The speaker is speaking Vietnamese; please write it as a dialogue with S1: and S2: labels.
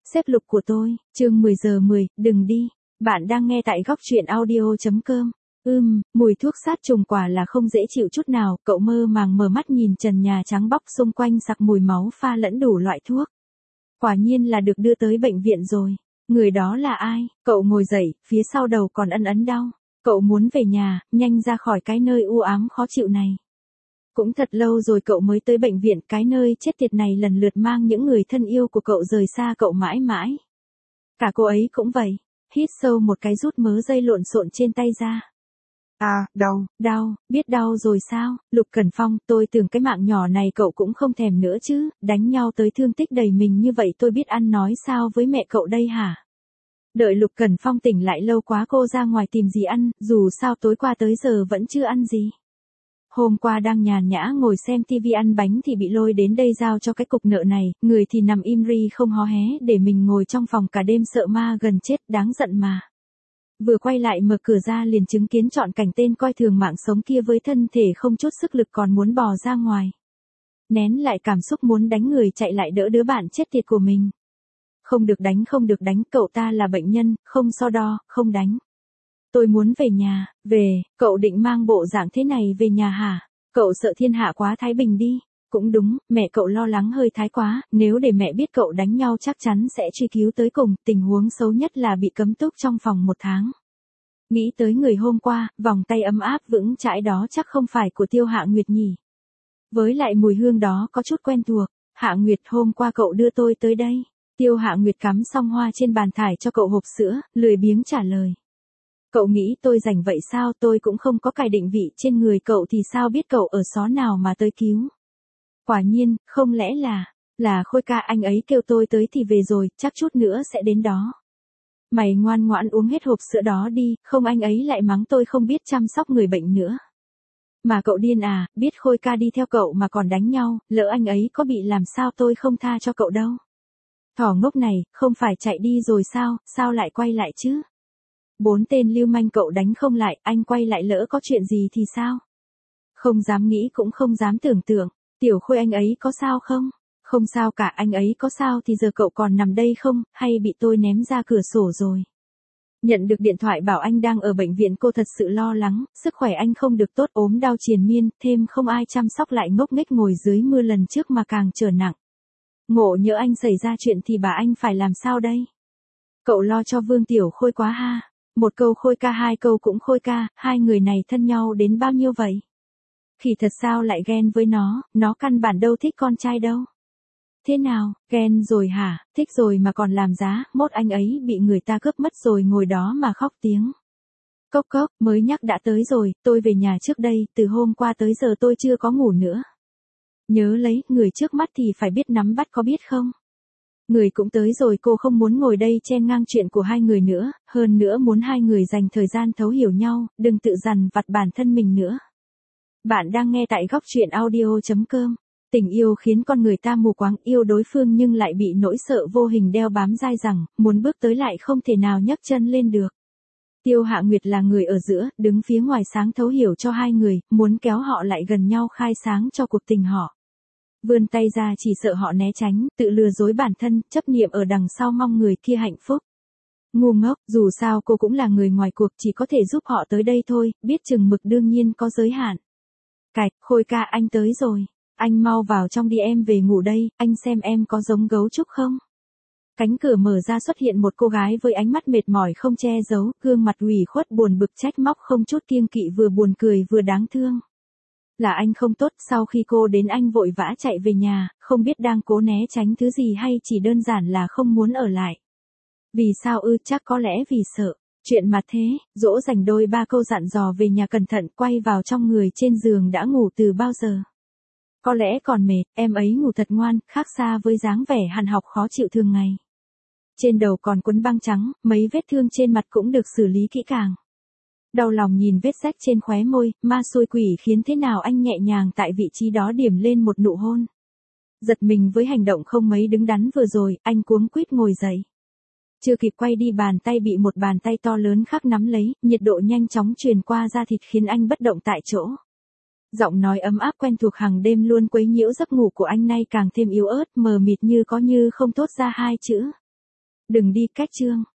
S1: Xếp lục của tôi, chương 10 giờ 10, đừng đi. Bạn đang nghe tại góc truyện audio.com. Mùi thuốc sát trùng quả là không dễ chịu chút nào, cậu mơ màng mở mắt nhìn trần nhà trắng bóc xung quanh sặc mùi máu pha lẫn đủ loại thuốc. Quả nhiên là được đưa tới bệnh viện rồi. Người đó là ai? Cậu ngồi dậy, phía sau đầu còn ấn đau. Cậu muốn về nhà, nhanh ra khỏi cái nơi u ám khó chịu này. Cũng thật lâu rồi cậu mới tới bệnh viện, cái nơi chết tiệt này lần lượt mang những người thân yêu của cậu rời xa cậu mãi mãi. Cả cô ấy cũng vậy. Hít sâu một cái rút mớ dây lộn xộn trên tay ra. Đau, biết đau rồi sao? Lục Cẩn Phong, tôi tưởng cái mạng nhỏ này cậu cũng không thèm nữa chứ, đánh nhau tới thương tích đầy mình như vậy tôi biết ăn nói sao với mẹ cậu đây hả? Đợi Lục Cẩn Phong tỉnh lại lâu quá cô ra ngoài tìm gì ăn, dù sao tối qua tới giờ vẫn chưa ăn gì. Hôm qua đang nhàn nhã ngồi xem tivi ăn bánh thì bị lôi đến đây giao cho cái cục nợ này, người thì nằm im ri không hó hé để mình ngồi trong phòng cả đêm sợ ma gần chết, đáng giận mà. Vừa quay lại mở cửa ra liền chứng kiến trọn cảnh tên coi thường mạng sống kia với thân thể không chút sức lực còn muốn bò ra ngoài. Nén lại cảm xúc muốn đánh người chạy lại đỡ đứa bạn chết tiệt của mình. Không được đánh, cậu ta là bệnh nhân, không so đo, không đánh. Tôi muốn về nhà, cậu định mang bộ dạng thế này về nhà hả? Cậu sợ thiên hạ quá thái bình đi. Cũng đúng, mẹ cậu lo lắng hơi thái quá, nếu để mẹ biết cậu đánh nhau chắc chắn sẽ truy cứu tới cùng, tình huống xấu nhất là bị cấm túc trong phòng 1 tháng. Nghĩ tới người hôm qua, vòng tay ấm áp vững chãi đó chắc không phải của Tiêu Hạ Nguyệt nhỉ. Với lại mùi hương đó có chút quen thuộc, Hạ Nguyệt hôm qua cậu đưa tôi tới đây. Tiêu Hạ Nguyệt cắm xong hoa trên bàn thải cho cậu hộp sữa, lười biếng trả lời. Cậu nghĩ tôi rảnh vậy sao, tôi cũng không có cài định vị trên người cậu thì sao biết cậu ở xó nào mà tới cứu. Quả nhiên, không lẽ là Khôi ca anh ấy kêu tôi tới thì về rồi, chắc chút nữa sẽ đến đó. Mày ngoan ngoãn uống hết hộp sữa đó đi, không anh ấy lại mắng tôi không biết chăm sóc người bệnh nữa. Mà cậu điên à, biết Khôi ca đi theo cậu mà còn đánh nhau, lỡ anh ấy có bị làm sao tôi không tha cho cậu đâu. Thỏ ngốc này, không phải chạy đi rồi sao lại quay lại chứ? 4 tên lưu manh cậu đánh không lại, anh quay lại lỡ có chuyện gì thì sao? Không dám nghĩ cũng không dám tưởng tượng, Tiểu Khôi anh ấy có sao không? Không sao cả, anh ấy có sao thì giờ cậu còn nằm đây không, hay bị tôi ném ra cửa sổ rồi? Nhận được điện thoại bảo anh đang ở bệnh viện cô thật sự lo lắng, sức khỏe anh không được tốt ốm đau triền miên, thêm không ai chăm sóc lại ngốc nghếch ngồi dưới mưa lần trước mà càng trở nặng. Ngộ nhỡ anh xảy ra chuyện thì bà anh phải làm sao đây? Cậu lo cho Vương Tiểu Khôi quá ha. 1 câu Khôi ca 2 câu cũng Khôi ca, hai người này thân nhau đến bao nhiêu vậy? Khỉ thật sao lại ghen với nó căn bản đâu thích con trai đâu. Thế nào, ghen rồi hả, thích rồi mà còn làm giá, mốt anh ấy bị người ta cướp mất rồi ngồi đó mà khóc tiếng. Cốc, mới nhắc đã tới rồi, tôi về nhà trước đây, từ hôm qua tới giờ tôi chưa có ngủ nữa. Nhớ lấy, người trước mắt thì phải biết nắm bắt có biết không? Người cũng tới rồi, cô không muốn ngồi đây chen ngang chuyện của hai người nữa, hơn nữa muốn hai người dành thời gian thấu hiểu nhau, đừng tự dằn vặt bản thân mình nữa. Bạn đang nghe tại góc truyện audio.com. Tình yêu khiến con người ta mù quáng, yêu đối phương nhưng lại bị nỗi sợ vô hình đeo bám dai dẳng, muốn bước tới lại không thể nào nhấc chân lên được. Tiêu Hạ Nguyệt là người ở giữa, đứng phía ngoài sáng thấu hiểu cho hai người, muốn kéo họ lại gần nhau khai sáng cho cuộc tình họ. Vươn tay ra chỉ sợ họ né tránh, tự lừa dối bản thân, chấp niệm ở đằng sau mong người kia hạnh phúc. Ngu ngốc, dù sao cô cũng là người ngoài cuộc, chỉ có thể giúp họ tới đây thôi, biết chừng mực đương nhiên có giới hạn. Cạch, Khôi ca anh tới rồi. Anh mau vào trong đi, em về ngủ đây, anh xem em có giống gấu trúc không? Cánh cửa mở ra xuất hiện một cô gái với ánh mắt mệt mỏi không che giấu, gương mặt ủy khuất buồn bực trách móc không chút kiêng kỵ vừa buồn cười vừa đáng thương. Là anh không tốt, sau khi cô đến anh vội vã chạy về nhà, không biết đang cố né tránh thứ gì hay chỉ đơn giản là không muốn ở lại. Vì sao chắc có lẽ vì sợ. Chuyện mà thế, dỗ dành đôi 3 câu dặn dò về nhà cẩn thận quay vào trong người trên giường đã ngủ từ bao giờ. Có lẽ còn mệt, em ấy ngủ thật ngoan, khác xa với dáng vẻ hằn học khó chịu thường ngày. Trên đầu còn quấn băng trắng, mấy vết thương trên mặt cũng được xử lý kỹ càng. Đau lòng nhìn vết rách trên khóe môi, ma xui quỷ khiến thế nào anh nhẹ nhàng tại vị trí đó điểm lên một nụ hôn. Giật mình với hành động không mấy đứng đắn vừa rồi, anh cuống quýt ngồi dậy. Chưa kịp quay đi bàn tay bị một bàn tay to lớn khác nắm lấy, nhiệt độ nhanh chóng truyền qua da thịt khiến anh bất động tại chỗ. Giọng nói ấm áp quen thuộc hàng đêm luôn quấy nhiễu giấc ngủ của anh nay càng thêm yếu ớt, mờ mịt như có như không thốt ra 2 chữ. Đừng đi, cách chương.